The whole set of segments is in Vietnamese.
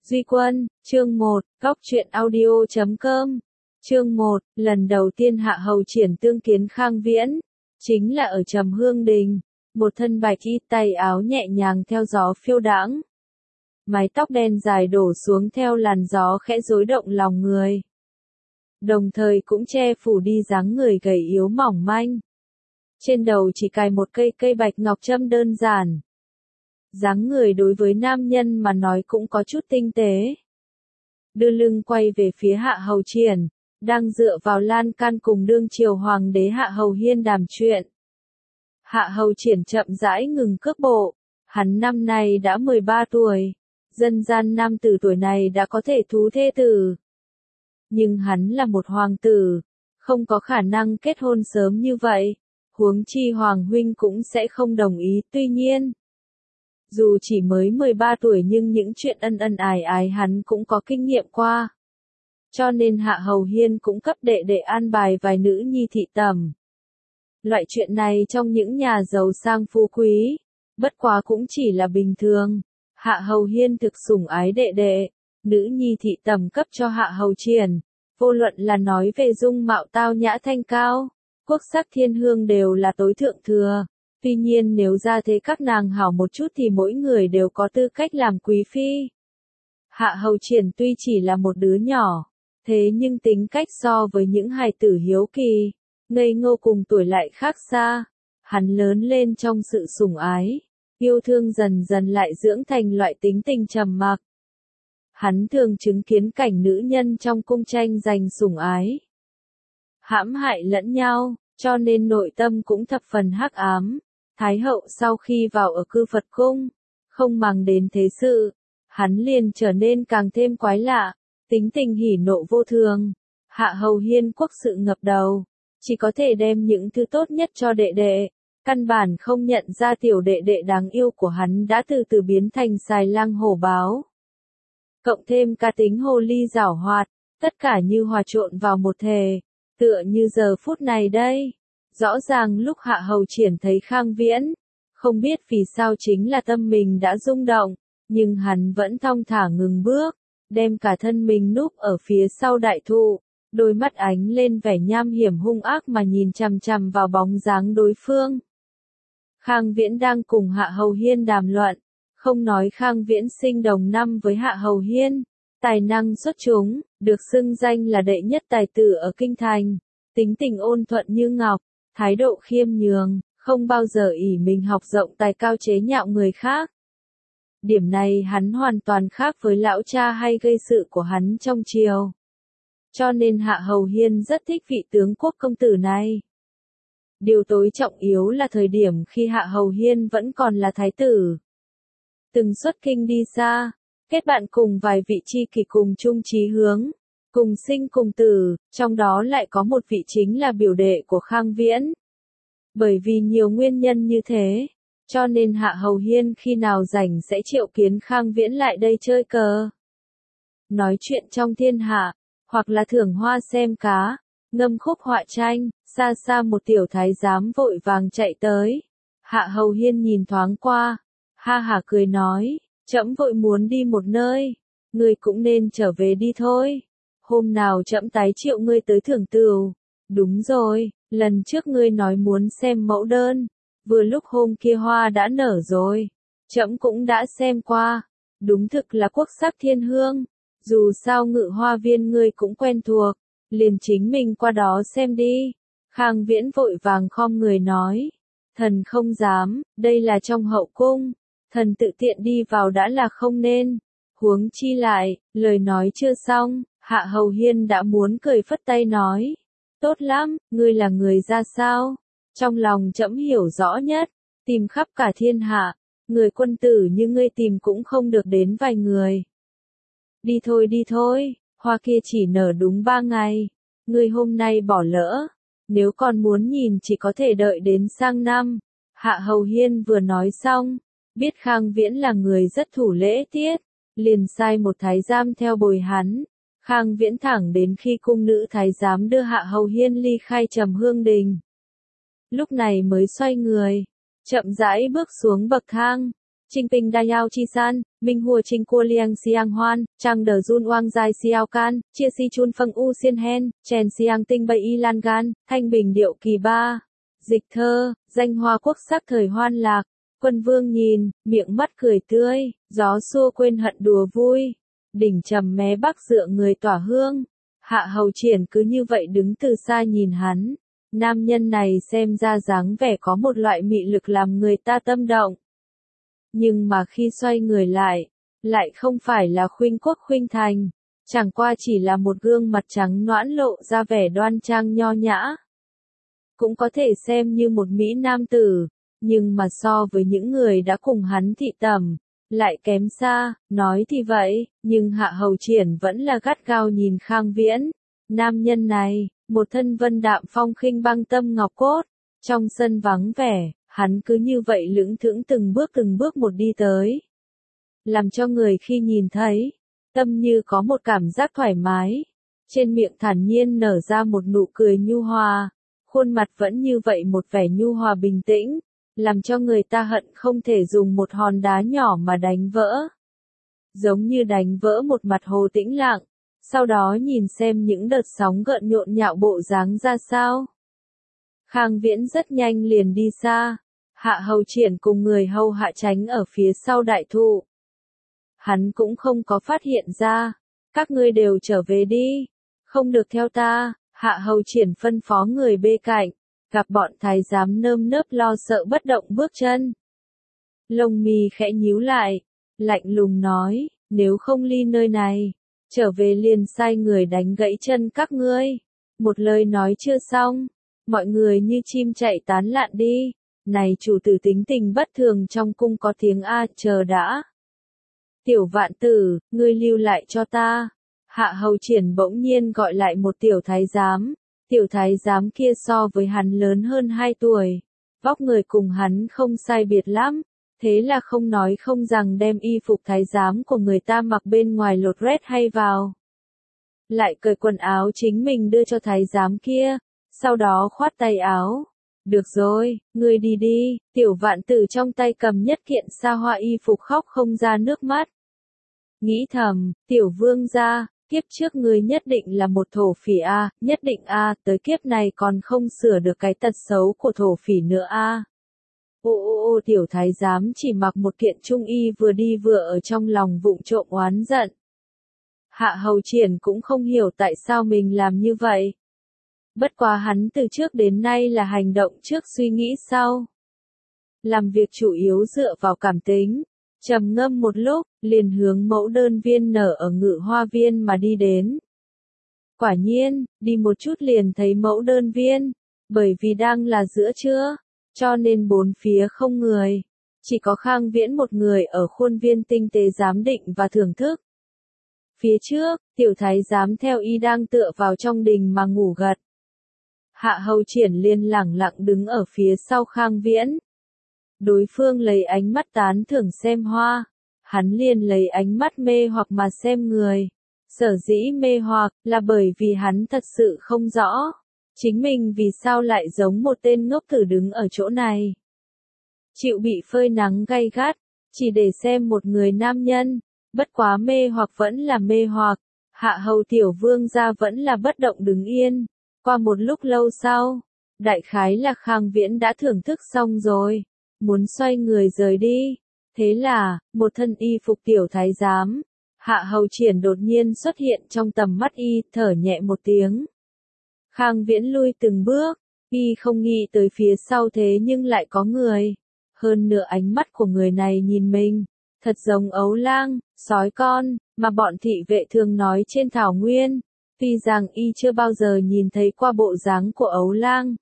Duy Quân, chương 1, Góc truyện audio.com. Chương 1, lần đầu tiên Hạ Hầu Triển tương kiến Khang Viễn, chính là ở Trầm Hương Đình, một thân bạch y tay áo nhẹ nhàng theo gió phiêu đãng. Mái tóc đen dài đổ xuống theo làn gió khẽ rối động lòng người. Đồng thời cũng che phủ đi dáng người gầy yếu mỏng manh. Trên đầu chỉ cài một cây bạch ngọc trâm đơn giản. Dáng người đối với nam nhân mà nói cũng có chút tinh tế. Đưa lưng quay về phía Hạ Hầu Triển, đang dựa vào lan can cùng đương triều hoàng đế Hạ Hầu Hiên đàm chuyện. Hạ Hầu Triển chậm rãi ngừng cước bộ, hắn năm nay đã 13 tuổi, dân gian nam tử tuổi này đã có thể thú thê tử. Nhưng hắn là một hoàng tử, không có khả năng kết hôn sớm như vậy, huống chi hoàng huynh cũng sẽ không đồng ý. Tuy nhiên, dù chỉ mới 13 tuổi nhưng những chuyện ân ân ái ái hắn cũng có kinh nghiệm qua. Cho nên Hạ Hầu Hiên cũng cấp đệ đệ an bài vài nữ nhi thị tẩm. Loại chuyện này trong những nhà giàu sang phú quý, bất quá cũng chỉ là bình thường. Hạ Hầu Hiên thực sủng ái đệ đệ, nữ nhi thị tẩm cấp cho Hạ Hầu Triển, vô luận là nói về dung mạo tao nhã thanh cao, quốc sắc thiên hương đều là tối thượng thừa. Tuy nhiên nếu ra thế các nàng hảo một chút thì mỗi người đều có tư cách làm quý phi. Hạ Hầu Triển tuy chỉ là một đứa nhỏ, thế nhưng tính cách so với những hài tử hiếu kỳ, ngây ngô cùng tuổi lại khác xa. Hắn lớn lên trong sự sủng ái, yêu thương dần dần lại dưỡng thành loại tính tình trầm mặc. Hắn thường chứng kiến cảnh nữ nhân trong cung tranh giành sủng ái, hãm hại lẫn nhau, cho nên nội tâm cũng thập phần hắc ám. Thái hậu sau khi vào ở cư Phật cung, không màng đến thế sự, hắn liền trở nên càng thêm quái lạ, tính tình hỉ nộ vô thường. Hạ Hầu Hiên quốc sự ngập đầu, chỉ có thể đem những thứ tốt nhất cho đệ đệ, căn bản không nhận ra tiểu đệ đệ đáng yêu của hắn đã từ từ biến thành xài lang hổ báo. Cộng thêm cá tính hồ ly giảo hoạt, tất cả như hòa trộn vào một thể, tựa như giờ phút này đây. Rõ ràng lúc Hạ Hầu Triển thấy Khang Viễn, không biết vì sao chính là tâm mình đã rung động, nhưng hắn vẫn thong thả ngừng bước, đem cả thân mình núp ở phía sau đại thụ, đôi mắt ánh lên vẻ nham hiểm hung ác mà nhìn chằm chằm vào bóng dáng đối phương. Khang Viễn đang cùng Hạ Hầu Hiên đàm luận, không nói Khang Viễn sinh đồng năm với Hạ Hầu Hiên, tài năng xuất chúng, được xưng danh là đệ nhất tài tử ở kinh thành, tính tình ôn thuận như ngọc. Thái độ khiêm nhường, không bao giờ ỷ mình học rộng tài cao chế nhạo người khác. Điểm này hắn hoàn toàn khác với lão cha hay gây sự của hắn trong triều. Cho nên Hạ Hầu Hiên rất thích vị tướng quốc công tử này. Điều tối trọng yếu là thời điểm khi Hạ Hầu Hiên vẫn còn là thái tử. Từng xuất kinh đi xa, kết bạn cùng vài vị tri kỷ cùng chung chí hướng. Cùng sinh cùng tử, trong đó lại có một vị chính là biểu đệ của Khang Viễn. Bởi vì nhiều nguyên nhân như thế, cho nên Hạ Hầu Hiên khi nào rảnh sẽ triệu kiến Khang Viễn lại đây chơi cờ. Nói chuyện trong thiên hạ, hoặc là thưởng hoa xem cá, ngâm khúc họa tranh, xa xa một tiểu thái giám vội vàng chạy tới. Hạ Hầu Hiên nhìn thoáng qua, ha hả cười nói, trẫm vội muốn đi một nơi, người cũng nên trở về đi thôi. Hôm nào trẫm tái triệu ngươi tới thưởng tửu. Đúng rồi, lần trước ngươi nói muốn xem mẫu đơn, vừa lúc hôm kia hoa đã nở rồi. Trẫm cũng đã xem qua, đúng thực là quốc sắc thiên hương. Dù sao Ngự Hoa Viên ngươi cũng quen thuộc, liền chính mình qua đó xem đi. Khang Viễn vội vàng khom người nói, thần không dám, đây là trong hậu cung, thần tự tiện đi vào đã là không nên. Huống chi lại, lời nói chưa xong. Hạ Hầu Hiên đã muốn cười phất tay nói, tốt lắm, ngươi là người ra sao? Trong lòng trẫm hiểu rõ nhất, tìm khắp cả thiên hạ, người quân tử như ngươi tìm cũng không được đến vài người. Đi thôi, hoa kia chỉ nở đúng 3 ngày, ngươi hôm nay bỏ lỡ, nếu còn muốn nhìn chỉ có thể đợi đến sang năm. Hạ Hầu Hiên vừa nói xong, biết Khang Viễn là người rất thủ lễ tiết, liền sai một thái giám theo bồi hắn. Khang Viễn thẳng đến khi cung nữ thái giám đưa Hạ Hầu Hiên ly khai Trầm Hương Đình. Lúc này mới xoay người, chậm rãi bước xuống bậc thang, Trinh Ping Da Yao Chi San, Minh Hùa Trinh Cua Liang Xiang Hoan, Trang Đờ Jun Oang Giai Xiao Can, Chia Si Chun Pheng U Xiên Hen, Chen Xiang Tinh Bay Y Lan Gan, Thanh Bình Điệu Kỳ Ba. Dịch thơ, danh hoa quốc sắc thời hoan lạc. Quân vương nhìn, miệng mắt cười tươi, gió xua quên hận đùa vui. Đỉnh trầm mé bắc dựa người tỏa hương. Hạ Hầu Triển cứ như vậy đứng từ xa nhìn hắn. Nam nhân này xem ra dáng vẻ có một loại mị lực làm người ta tâm động. Nhưng mà khi xoay người lại không phải là khuynh quốc khuynh thành. Chẳng qua chỉ là một gương mặt trắng nõn lộ ra vẻ đoan trang nho nhã. Cũng có thể xem như một mỹ nam tử. Nhưng mà so với những người đã cùng hắn thị tẩm, lại kém xa, nói thì vậy, nhưng Hạ Hầu Triển vẫn là gắt gao nhìn Khang Viễn. Nam nhân này, một thân vân đạm phong khinh băng tâm ngọc cốt, trong sân vắng vẻ, hắn cứ như vậy lững thững từng bước một đi tới. Làm cho người khi nhìn thấy, tâm như có một cảm giác thoải mái, trên miệng thản nhiên nở ra một nụ cười nhu hòa, khuôn mặt vẫn như vậy một vẻ nhu hòa bình tĩnh. Làm cho người ta hận không thể dùng một hòn đá nhỏ mà đánh vỡ. Giống như đánh vỡ một mặt hồ tĩnh lặng, sau đó nhìn xem những đợt sóng gợn nhộn nhạo bộ dáng ra sao. Khang Viễn rất nhanh liền đi xa, Hạ Hầu Triển cùng người hầu hạ tránh ở phía sau đại thụ. Hắn cũng không có phát hiện ra, các ngươi đều trở về đi, không được theo ta, Hạ Hầu Triển phân phó người bê cạnh. Gặp bọn thái giám nơm nớp lo sợ bất động bước chân. Lông mi khẽ nhíu lại, lạnh lùng nói, nếu không ly nơi này, trở về liền sai người đánh gãy chân các ngươi. Một lời nói chưa xong, mọi người như chim chạy tán lạn đi. Này chủ tử tính tình bất thường trong cung có tiếng a, chờ đã. Tiểu Vạn Tử, ngươi lưu lại cho ta. Hạ Hầu Triển bỗng nhiên gọi lại một tiểu thái giám. Tiểu thái giám kia so với hắn lớn hơn 2 tuổi, vóc người cùng hắn không sai biệt lắm, thế là không nói không rằng đem y phục thái giám của người ta mặc bên ngoài lột rét hay vào. Lại cởi quần áo chính mình đưa cho thái giám kia, sau đó khoát tay áo. Được rồi, ngươi đi đi, Tiểu Vạn Tử trong tay cầm nhất kiện xa hoa y phục khóc không ra nước mắt. Nghĩ thầm, Tiểu Vương gia, kiếp trước ngươi nhất định là một thổ phỉ a, nhất định a, tới kiếp này còn không sửa được cái tật xấu của thổ phỉ nữa a. Ô, tiểu thái giám chỉ mặc một kiện trung y vừa đi vừa ở trong lòng vụng trộm oán giận. Hạ Hầu Triển cũng không hiểu tại sao mình làm như vậy. Bất quá hắn từ trước đến nay là hành động trước suy nghĩ sau. Làm việc chủ yếu dựa vào cảm tính. Trầm ngâm một lúc, liền hướng mẫu đơn viên nở ở Ngự Hoa Viên mà đi đến. Quả nhiên, đi một chút liền thấy mẫu đơn viên, bởi vì đang là giữa trưa, cho nên bốn phía không người. Chỉ có Khang Viễn một người ở khuôn viên tinh tế giám định và thưởng thức. Phía trước, tiểu thái giám theo y đang tựa vào trong đình mà ngủ gật. Hạ Hầu Triển liền lẳng lặng đứng ở phía sau Khang Viễn. Đối phương lấy ánh mắt tán thưởng xem hoa, hắn liền lấy ánh mắt mê hoặc mà xem người. Sở dĩ mê hoặc là bởi vì hắn thật sự không rõ, chính mình vì sao lại giống một tên ngốc tử đứng ở chỗ này. Chịu bị phơi nắng gay gắt, chỉ để xem một người nam nhân, bất quá mê hoặc vẫn là mê hoặc, Hạ Hầu tiểu vương gia vẫn là bất động đứng yên. Qua một lúc lâu sau, đại khái là Khang Viễn đã thưởng thức xong rồi, muốn xoay người rời đi. Thế là, một thân y phục tiểu thái giám, Hạ Hầu Triển đột nhiên xuất hiện trong tầm mắt y, thở nhẹ một tiếng. Khang Viễn lui từng bước, y không nghĩ tới phía sau thế nhưng lại có người. Hơn nữa ánh mắt của người này nhìn mình, thật giống ấu lang, sói con, mà bọn thị vệ thường nói trên thảo nguyên. Tuy rằng y chưa bao giờ nhìn thấy qua bộ dáng của ấu lang.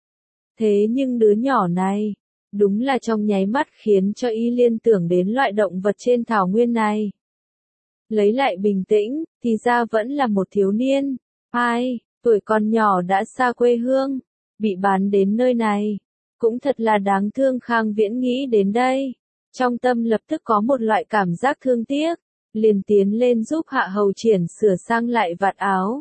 Thế nhưng đứa nhỏ này, đúng là trong nháy mắt khiến cho y liên tưởng đến loại động vật trên thảo nguyên này. Lấy lại bình tĩnh, thì ra vẫn là một thiếu niên. Tuổi còn nhỏ đã xa quê hương, bị bán đến nơi này. Cũng thật là đáng thương. Khang Viễn nghĩ đến đây, trong tâm lập tức có một loại cảm giác thương tiếc, liền tiến lên giúp Hạ Hầu Triển sửa sang lại vạt áo.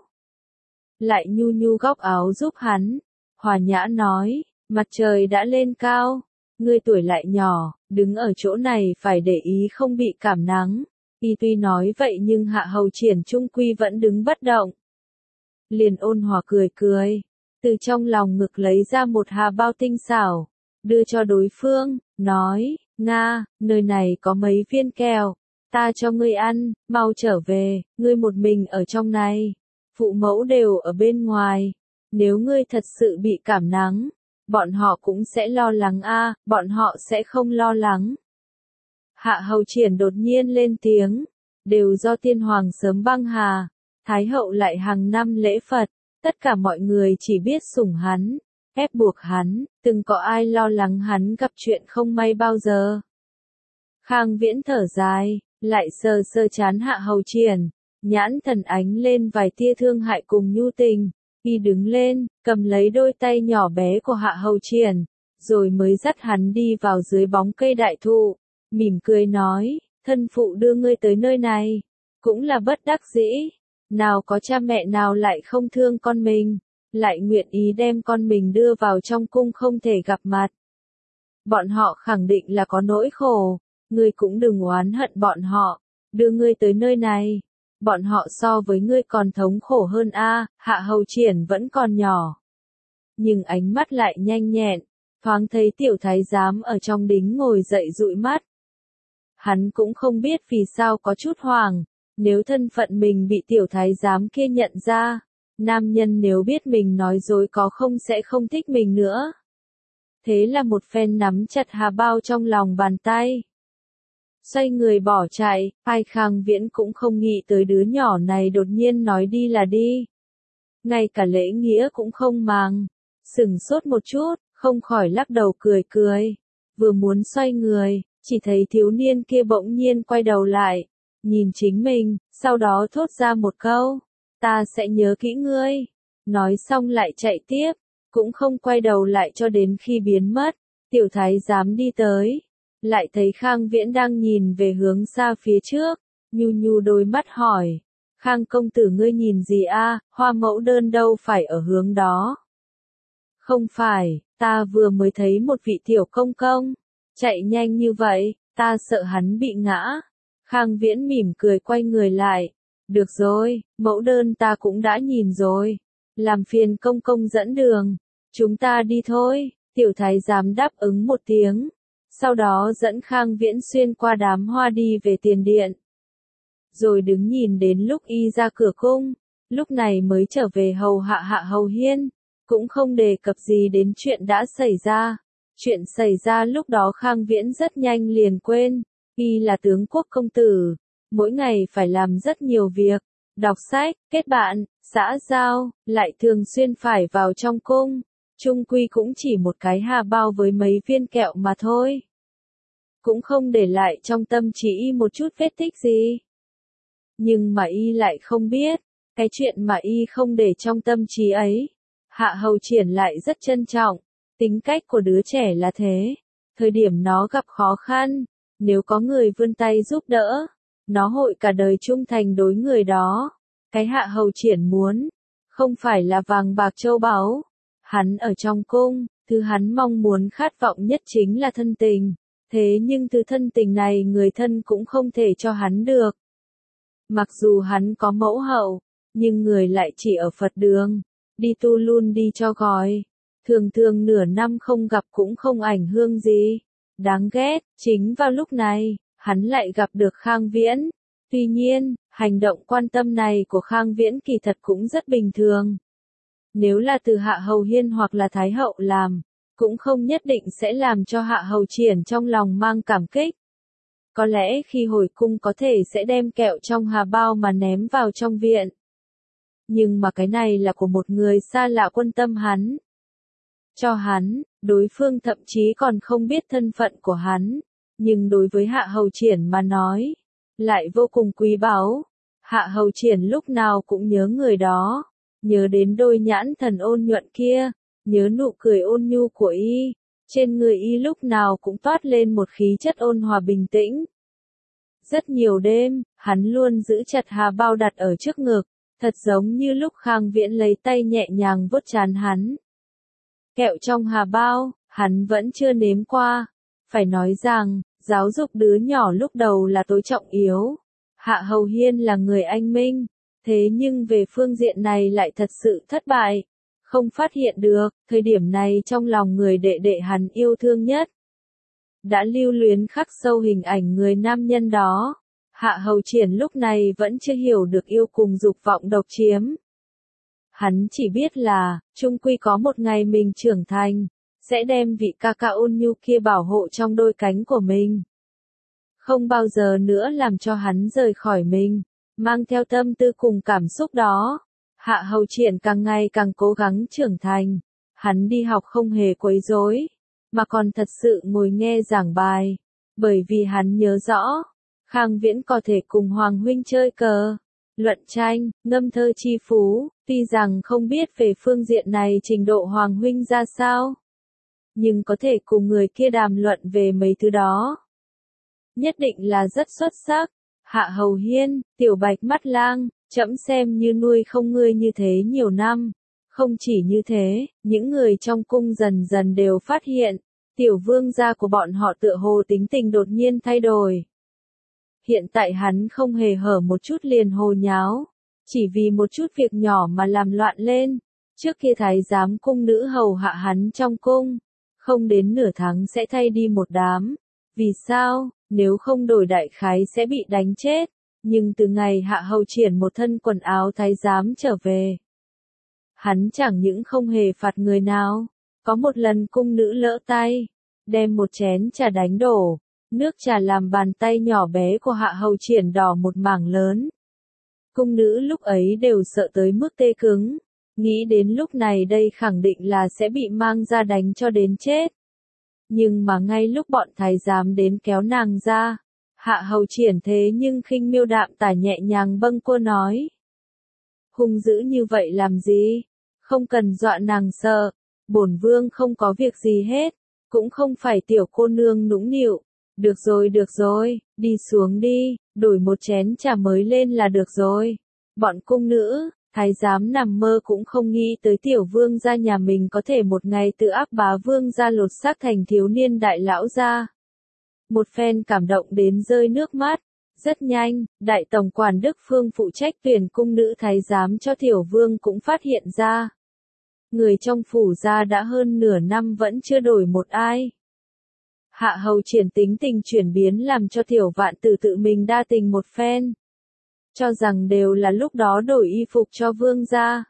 Lại nhu nhu góc áo giúp hắn, hòa nhã nói, mặt trời đã lên cao, ngươi tuổi lại nhỏ, đứng ở chỗ này phải để ý không bị cảm nắng. Y tuy nói vậy nhưng Hạ Hầu Triển trung quy vẫn đứng bất động. Liền ôn hòa cười cười, từ trong lòng ngực lấy ra một hà bao tinh xảo, đưa cho đối phương, nói, Nga, nơi này có mấy viên kẹo, ta cho ngươi ăn, mau trở về, ngươi một mình ở trong này, phụ mẫu đều ở bên ngoài, nếu ngươi thật sự bị cảm nắng, bọn họ cũng sẽ lo lắng bọn họ sẽ không lo lắng. Hạ Hầu Triển đột nhiên lên tiếng, đều do tiên hoàng sớm băng hà, Thái hậu lại hàng năm lễ Phật, tất cả mọi người chỉ biết sủng hắn, ép buộc hắn, từng có ai lo lắng hắn gặp chuyện không may bao giờ. Khang Viễn thở dài, lại sờ sờ trán Hạ Hầu Triển, nhãn thần ánh lên vài tia thương hại cùng nhu tình, y đứng lên, cầm lấy đôi tay nhỏ bé của Hạ Hầu Triển, rồi mới dắt hắn đi vào dưới bóng cây đại thụ, mỉm cười nói, thân phụ đưa ngươi tới nơi này, cũng là bất đắc dĩ, nào có cha mẹ nào lại không thương con mình, lại nguyện ý đem con mình đưa vào trong cung không thể gặp mặt. Bọn họ khẳng định là có nỗi khổ, ngươi cũng đừng oán hận bọn họ, đưa ngươi tới nơi này, bọn họ so với ngươi còn thống khổ hơn Hạ Hầu Triển vẫn còn nhỏ. Nhưng ánh mắt lại nhanh nhẹn, thoáng thấy tiểu thái giám ở trong đính ngồi dậy dụi mắt. Hắn cũng không biết vì sao có chút hoảng, nếu thân phận mình bị tiểu thái giám kia nhận ra, nam nhân nếu biết mình nói dối có không sẽ không thích mình nữa. Thế là một phen nắm chặt hà bao trong lòng bàn tay. Xoay người bỏ chạy, Khang Viễn cũng không nghĩ tới đứa nhỏ này đột nhiên nói đi là đi. Ngay cả lễ nghĩa cũng không màng, sửng sốt một chút, không khỏi lắc đầu cười cười. Vừa muốn xoay người, chỉ thấy thiếu niên kia bỗng nhiên quay đầu lại, nhìn chính mình, sau đó thốt ra một câu, ta sẽ nhớ kỹ ngươi. Nói xong lại chạy tiếp, cũng không quay đầu lại cho đến khi biến mất. Tiểu thái giám đi tới, lại thấy Khang Viễn đang nhìn về hướng xa phía trước, nhu nhu đôi mắt hỏi, Khang công tử ngươi nhìn gì hoa mẫu đơn đâu phải ở hướng đó. Không phải, ta vừa mới thấy một vị tiểu công công, chạy nhanh như vậy, ta sợ hắn bị ngã. Khang Viễn mỉm cười quay người lại, được rồi, mẫu đơn ta cũng đã nhìn rồi, làm phiền công công dẫn đường, chúng ta đi thôi. Tiểu thái giám đáp ứng một tiếng, sau đó dẫn Khang Viễn xuyên qua đám hoa đi về tiền điện. Rồi đứng nhìn đến lúc y ra cửa cung, lúc này mới trở về hầu hạ Hạ Hầu Hiên, cũng không đề cập gì đến chuyện đã xảy ra. Chuyện xảy ra lúc đó Khang Viễn rất nhanh liền quên, y là tướng quốc công tử, mỗi ngày phải làm rất nhiều việc, đọc sách, kết bạn, xã giao, lại thường xuyên phải vào trong cung. Chung quy cũng chỉ một cái hà bao với mấy viên kẹo mà thôi. Cũng không để lại trong tâm trí y một chút vết tích gì. Nhưng mà y lại không biết, cái chuyện mà y không để trong tâm trí ấy, Hạ Hầu Triển lại rất trân trọng. Tính cách của đứa trẻ là thế, thời điểm nó gặp khó khăn, nếu có người vươn tay giúp đỡ, nó hội cả đời trung thành đối người đó. Cái Hạ Hầu Triển muốn, không phải là vàng bạc châu báu. Hắn ở trong cung, thứ hắn mong muốn khát vọng nhất chính là thân tình. Thế nhưng thứ thân tình này người thân cũng không thể cho hắn được. Mặc dù hắn có mẫu hậu, nhưng người lại chỉ ở Phật đường, đi tu luôn đi cho gói. Thường thường nửa năm không gặp cũng không ảnh hương gì. Đáng ghét, chính vào lúc này, hắn lại gặp được Khang Viễn. Tuy nhiên, hành động quan tâm này của Khang Viễn kỳ thật cũng rất bình thường. Nếu là từ Hạ Hầu Hiên hoặc là Thái Hậu làm, cũng không nhất định sẽ làm cho Hạ Hầu Triển trong lòng mang cảm kích. Có lẽ khi hồi cung có thể sẽ đem kẹo trong hà bao mà ném vào trong viện. Nhưng mà cái này là của một người xa lạ quan tâm hắn. Cho hắn, đối phương thậm chí còn không biết thân phận của hắn. Nhưng đối với Hạ Hầu Triển mà nói, lại vô cùng quý báu. Hạ Hầu Triển lúc nào cũng nhớ người đó. Nhớ đến đôi nhãn thần ôn nhuận kia, nhớ nụ cười ôn nhu của y, trên người y lúc nào cũng toát lên một khí chất ôn hòa bình tĩnh. Rất nhiều đêm, hắn luôn giữ chặt hà bao đặt ở trước ngực, thật giống như lúc Khang Viễn lấy tay nhẹ nhàng vuốt trán hắn. Kẹo trong hà bao, hắn vẫn chưa nếm qua. Phải nói rằng, giáo dục đứa nhỏ lúc đầu là tối trọng yếu. Hạ Hầu Hiên là người anh minh, thế nhưng về phương diện này lại thật sự thất bại. Không phát hiện được, thời điểm này trong lòng người đệ đệ hắn yêu thương nhất. Đã lưu luyến khắc sâu hình ảnh người nam nhân đó. Hạ Hầu Triển lúc này vẫn chưa hiểu được yêu cùng dục vọng độc chiếm. Hắn chỉ biết là, chung quy có một ngày mình trưởng thành, sẽ đem vị ca ca ôn nhu kia bảo hộ trong đôi cánh của mình. Không bao giờ nữa làm cho hắn rời khỏi mình, mang theo tâm tư cùng cảm xúc đó. Hạ Hầu Triển càng ngày càng cố gắng trưởng thành, hắn đi học không hề quấy rối, mà còn thật sự ngồi nghe giảng bài, bởi vì hắn nhớ rõ, Khang Viễn có thể cùng Hoàng huynh chơi cờ, luận tranh, ngâm thơ chi phú, tuy rằng không biết về phương diện này trình độ Hoàng huynh ra sao, nhưng có thể cùng người kia đàm luận về mấy thứ đó. Nhất định là rất xuất sắc. Hạ Hầu Hiên, tiểu bạch mắt lang, trẫm xem như nuôi không ngươi như thế nhiều năm. Không chỉ như thế, những người trong cung dần dần đều phát hiện, tiểu vương gia của bọn họ tựa hồ tính tình đột nhiên thay đổi. Hiện tại hắn không hề hở một chút liền hồ nháo, chỉ vì một chút việc nhỏ mà làm loạn lên. Trước kia thái giám cung nữ hầu hạ hắn trong cung, không đến nửa tháng sẽ thay đi một đám. Vì sao? Nếu không đổi đại khái sẽ bị đánh chết. Nhưng từ ngày Hạ Hầu Triển một thân quần áo thái giám trở về, hắn chẳng những không hề phạt người nào. Có một lần cung nữ lỡ tay, đem một chén trà đánh đổ, nước trà làm bàn tay nhỏ bé của Hạ Hầu Triển đỏ một mảng lớn. Cung nữ lúc ấy đều sợ tới mức tê cứng, nghĩ đến lúc này đây khẳng định là sẽ bị mang ra đánh cho đến chết. Nhưng mà ngay lúc bọn thái giám đến kéo nàng ra, Hạ Hầu Triển thế nhưng khinh miêu đạm tả nhẹ nhàng bâng quơ nói. Hung dữ như vậy làm gì? Không cần dọa nàng sợ, bổn vương không có việc gì hết, cũng không phải tiểu cô nương nũng nịu. Được rồi, đi xuống đi, đổi một chén trà mới lên là được rồi. Bọn cung nữ, thái giám nằm mơ cũng không nghĩ tới tiểu vương gia nhà mình có thể một ngày tự áp bá vương gia lột xác thành thiếu niên đại lão gia. Một phen cảm động đến rơi nước mắt. Rất nhanh, đại tổng quản Đức Phương phụ trách tuyển cung nữ thái giám cho tiểu vương cũng phát hiện ra. Người trong phủ gia đã hơn nửa năm vẫn chưa đổi một ai. Hạ Hầu Triển tính tình chuyển biến làm cho tiểu vạn tử tự mình đa tình một phen. Cho rằng đều là lúc đó đổi y phục cho vương gia.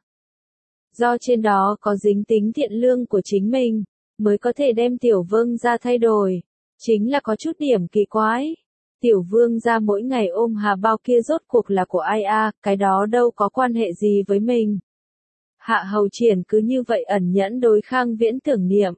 Do trên đó có dính tính thiện lương của chính mình, mới có thể đem tiểu vương gia thay đổi. Chính là có chút điểm kỳ quái. Tiểu vương gia mỗi ngày ôm hà bao kia rốt cuộc là của ai a, cái đó đâu có quan hệ gì với mình. Hạ Hầu Triển cứ như vậy ẩn nhẫn đối Khang Viễn tưởng niệm.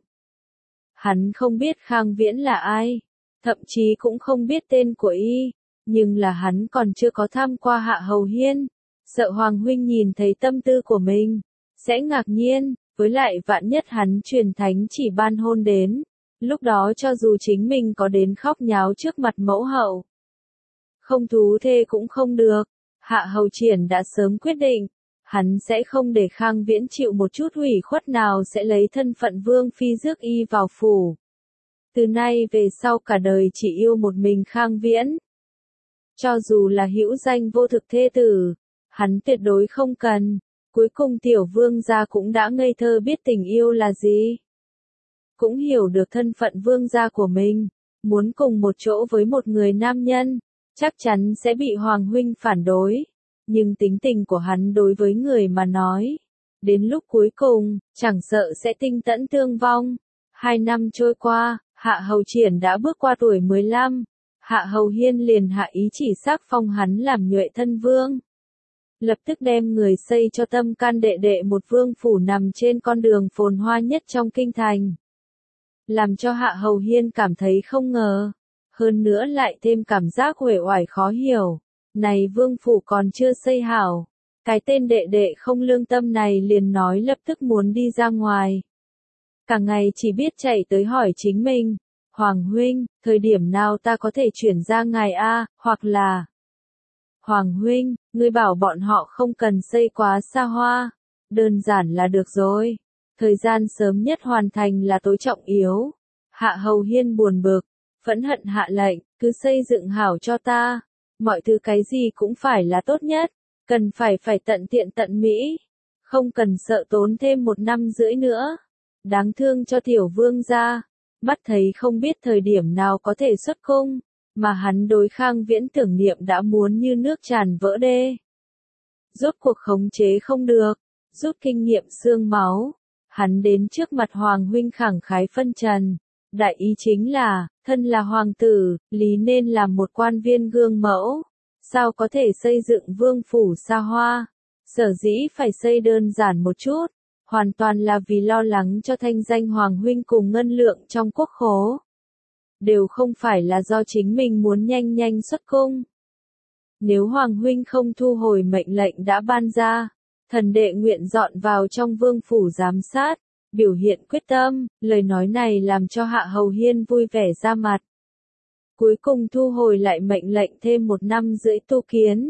Hắn không biết Khang Viễn là ai, thậm chí cũng không biết tên của y, nhưng là hắn còn chưa có thăm qua Hạ Hầu Hiên, sợ Hoàng huynh nhìn thấy tâm tư của mình, sẽ ngạc nhiên, với lại vạn nhất hắn truyền thánh chỉ ban hôn đến, lúc đó cho dù chính mình có đến khóc nháo trước mặt mẫu hậu, không thú thê cũng không được. Hạ Hầu Triển đã sớm quyết định, hắn sẽ không để Khang Viễn chịu một chút hủy khuất nào, sẽ lấy thân phận vương phi rước y vào phủ. Từ nay về sau cả đời chỉ yêu một mình Khang Viễn. Cho dù là hữu danh vô thực thê tử, hắn tuyệt đối không cần. Cuối cùng tiểu vương gia cũng đã ngây thơ biết tình yêu là gì. Cũng hiểu được thân phận vương gia của mình, muốn cùng một chỗ với một người nam nhân, chắc chắn sẽ bị Hoàng huynh phản đối. Nhưng tính tình của hắn đối với người mà nói, đến lúc cuối cùng, chẳng sợ sẽ tinh tẫn thương vong. 2 năm trôi qua, Hạ Hầu Triển đã bước qua tuổi 15, Hạ Hầu Hiên liền hạ ý chỉ sắc phong hắn làm nhuệ thân vương. Lập tức đem người xây cho tâm can đệ đệ một vương phủ nằm trên con đường phồn hoa nhất trong kinh thành. Làm cho Hạ Hầu Hiên cảm thấy không ngờ, hơn nữa lại thêm cảm giác uể oải khó hiểu. Này vương phủ còn chưa xây hảo, cái tên đệ đệ không lương tâm này liền nói lập tức muốn đi ra ngoài. Cả ngày chỉ biết chạy tới hỏi chính mình, Hoàng huynh, thời điểm nào ta có thể chuyển ra ngài a, hoặc là Hoàng huynh, ngươi bảo bọn họ không cần xây quá xa hoa, đơn giản là được rồi. Thời gian sớm nhất hoàn thành là tối trọng yếu. Hạ Hầu Hiên buồn bực, phẫn hận hạ lệnh, cứ xây dựng hảo cho ta. Mọi thứ cái gì cũng phải là tốt nhất, cần phải tận tiện tận mỹ. Không cần sợ tốn thêm 1 năm rưỡi nữa. Đáng thương cho tiểu vương gia, mắt thấy không biết thời điểm nào có thể xuất cung, mà hắn đối Khang Viễn tưởng niệm đã muốn như nước tràn vỡ đê. Rốt cuộc khống chế không được, rút kinh nghiệm xương máu, hắn đến trước mặt Hoàng huynh khẳng khái phân trần. Đại ý chính là, thân là hoàng tử, lý nên làm một quan viên gương mẫu, sao có thể xây dựng vương phủ xa hoa, sở dĩ phải xây đơn giản một chút, hoàn toàn là vì lo lắng cho thanh danh Hoàng huynh cùng ngân lượng trong quốc khố. Đều không phải là do chính mình muốn nhanh nhanh xuất cung. Nếu Hoàng huynh không thu hồi mệnh lệnh đã ban ra, thần đệ nguyện dọn vào trong vương phủ giám sát, biểu hiện quyết tâm. Lời nói này làm cho Hạ Hầu Hiên vui vẻ ra mặt. Cuối cùng thu hồi lại mệnh lệnh thêm 1 năm rưỡi tu kiến.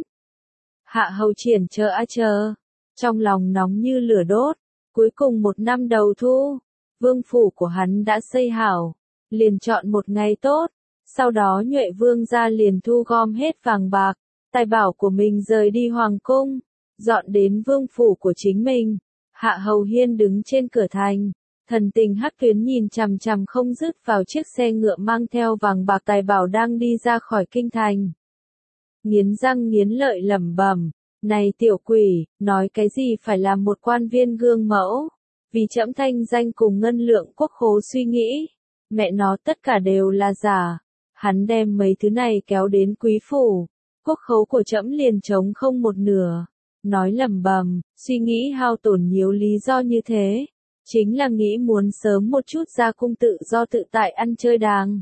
Hạ Hầu Triển chờ, trong lòng nóng như lửa đốt. Cuối cùng 1 năm đầu thu, vương phủ của hắn đã xây hảo, liền chọn một ngày tốt. Sau đó Nhuệ vương gia liền thu gom hết vàng bạc, tài bảo của mình rời đi hoàng cung, dọn đến vương phủ của chính mình. Hạ Hầu Hiên đứng trên cửa thành, thần tình hắc tuyến nhìn chằm chằm không dứt vào chiếc xe ngựa mang theo vàng bạc tài bảo đang đi ra khỏi kinh thành. Nghiến răng nghiến lợi lẩm bẩm, này tiểu quỷ, nói cái gì phải làm một quan viên gương mẫu, vì trẫm thanh danh cùng ngân lượng quốc khố suy nghĩ, mẹ nó tất cả đều là giả. Hắn đem mấy thứ này kéo đến quý phủ, quốc khố của trẫm liền trống không một nửa. Nói lẩm bẩm, suy nghĩ hao tổn nhiều lý do như thế, chính là nghĩ muốn sớm một chút ra cung tự do tự tại ăn chơi đàng.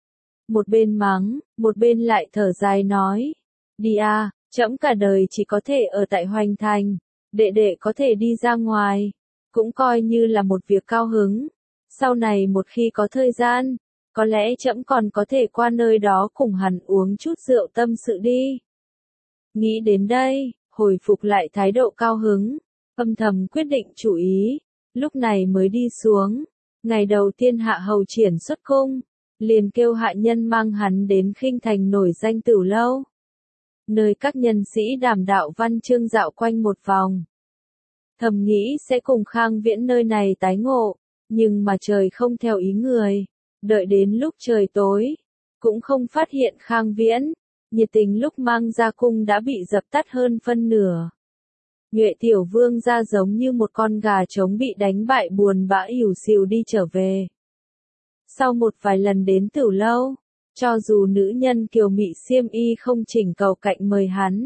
Một bên mắng, một bên lại thở dài nói, đi à, trẫm cả đời chỉ có thể ở tại Hoành Thành, đệ đệ có thể đi ra ngoài, cũng coi như là một việc cao hứng. Sau này một khi có thời gian, có lẽ trẫm còn có thể qua nơi đó cùng hắn uống chút rượu tâm sự đi. Nghĩ đến đây, hồi phục lại thái độ cao hứng, âm thầm quyết định chủ ý, lúc này mới đi xuống. Ngày đầu tiên Hạ Hầu Triển xuất cung, liền kêu hạ nhân mang hắn đến Khinh Thành nổi danh Tửu Lâu, nơi các nhân sĩ đàm đạo văn chương dạo quanh một vòng. Thầm nghĩ sẽ cùng Khang Viễn nơi này tái ngộ, nhưng mà trời không theo ý người, đợi đến lúc trời tối, cũng không phát hiện Khang Viễn. Nhiệt tình lúc mang ra cung đã bị dập tắt hơn phân nửa. Nhuệ tiểu vương gia giống như một con gà trống bị đánh bại buồn bã ỉu xìu đi trở về. Sau một vài lần đến Tửu Lâu, cho dù nữ nhân kiều mị xiêm y không chỉnh cầu cạnh mời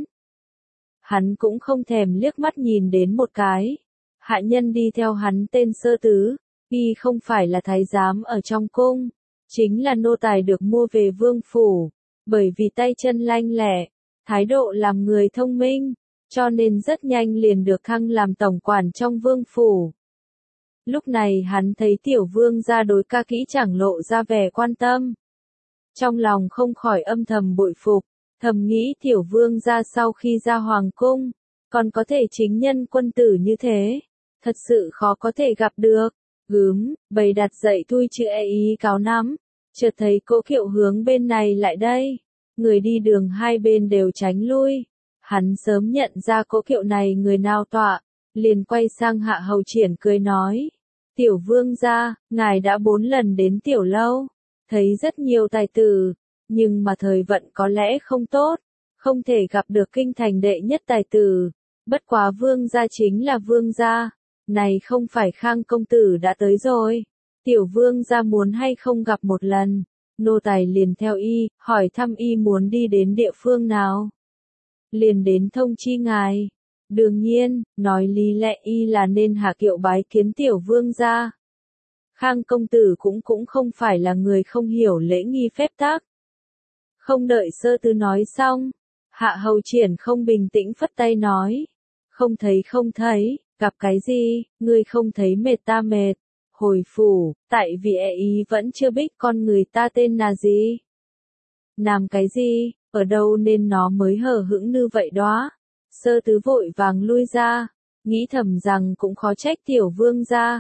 hắn cũng không thèm liếc mắt nhìn đến một cái. Hạ nhân đi theo hắn tên Sơ Tứ, y không phải là thái giám ở trong cung, chính là nô tài được mua về vương phủ. Bởi vì tay chân lanh lẹ, thái độ làm người thông minh, cho nên rất nhanh liền được thăng làm tổng quản trong vương phủ. Lúc này hắn thấy tiểu vương gia đối ca kỹ chẳng lộ ra vẻ quan tâm. Trong lòng không khỏi âm thầm bội phục, thầm nghĩ tiểu vương gia sau khi ra hoàng cung, còn có thể chính nhân quân tử như thế, thật sự khó có thể gặp được. Bày đặt dậy thui chữ e ý cáo nắm. Chợt thấy cỗ kiệu hướng bên này lại đây, người đi đường hai bên đều tránh lui. Hắn sớm nhận ra cỗ kiệu này người nào tọa, liền quay sang Hạ Hầu Triển cười nói, tiểu vương gia, ngài đã 4 lần đến Tiểu Lâu, thấy rất nhiều tài tử, nhưng mà thời vận có lẽ không tốt, không thể gặp được kinh thành đệ nhất tài tử. Bất quá vương gia chính là vương gia, này không phải Khang công tử đã tới rồi. Tiểu vương gia muốn hay không gặp một lần, nô tài liền theo y, hỏi thăm y muốn đi đến địa phương nào. Liền đến thông chi ngài. Đương nhiên, nói lý lẽ y là nên hạ kiệu bái kiến tiểu vương gia. Khang công tử cũng không phải là người không hiểu lễ nghi phép tắc. Không đợi Sơ Tứ nói xong, Hạ Hầu Triển không bình tĩnh phất tay nói, không thấy, gặp cái gì, ngươi không thấy mệt ta mệt. Hồi phủ, tại vì ý vẫn chưa biết con người ta tên là gì. Làm cái gì, ở đâu nên nó mới hờ hững như vậy đó. Sơ Tứ vội vàng lui ra, nghĩ thầm rằng cũng khó trách tiểu vương gia,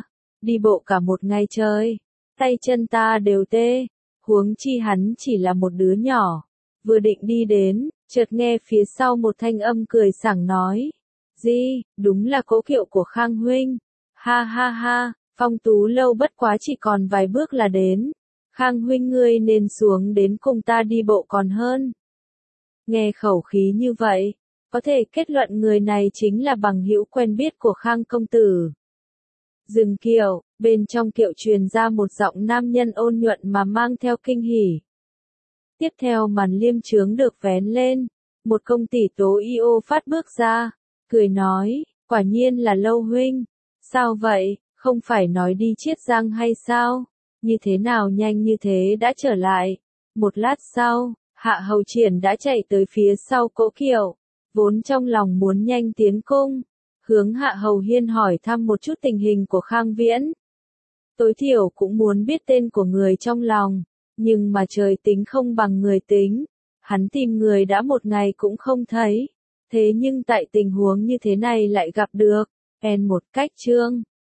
đi bộ cả một ngày trời, tay chân ta đều tê, huống chi hắn chỉ là một đứa nhỏ. Vừa định đi đến, chợt nghe phía sau một thanh âm cười sảng nói, Di, đúng là Cố Kiệu của Khang huynh. Ha ha ha, Phong Tú Lâu bất quá chỉ còn vài bước là đến. Khang huynh ngươi nên xuống đến cùng ta đi bộ còn hơn. Nghe khẩu khí như vậy, có thể kết luận người này chính là bằng hữu quen biết của Khang công tử. Dừng kiệu, bên trong kiệu truyền ra một giọng nam nhân ôn nhuận mà mang theo kinh hỉ. Tiếp theo màn liêm chướng được vén lên, một công tỷ Tố Y Ô phát bước ra, cười nói, quả nhiên là Lâu huynh. Sao vậy, không phải nói đi Chiết Giang hay sao? Như thế nào nhanh như thế đã trở lại? Một lát sau, Hạ Hầu Triển đã chạy tới phía sau cỗ kiệu, vốn trong lòng muốn nhanh tiến cung, hướng Hạ Hầu Hiên hỏi thăm một chút tình hình của Khang Viễn. Tối thiểu cũng muốn biết tên của người trong lòng, nhưng mà trời tính không bằng người tính, hắn tìm người đã một ngày cũng không thấy, thế nhưng tại tình huống như thế này lại gặp được, một cách trương.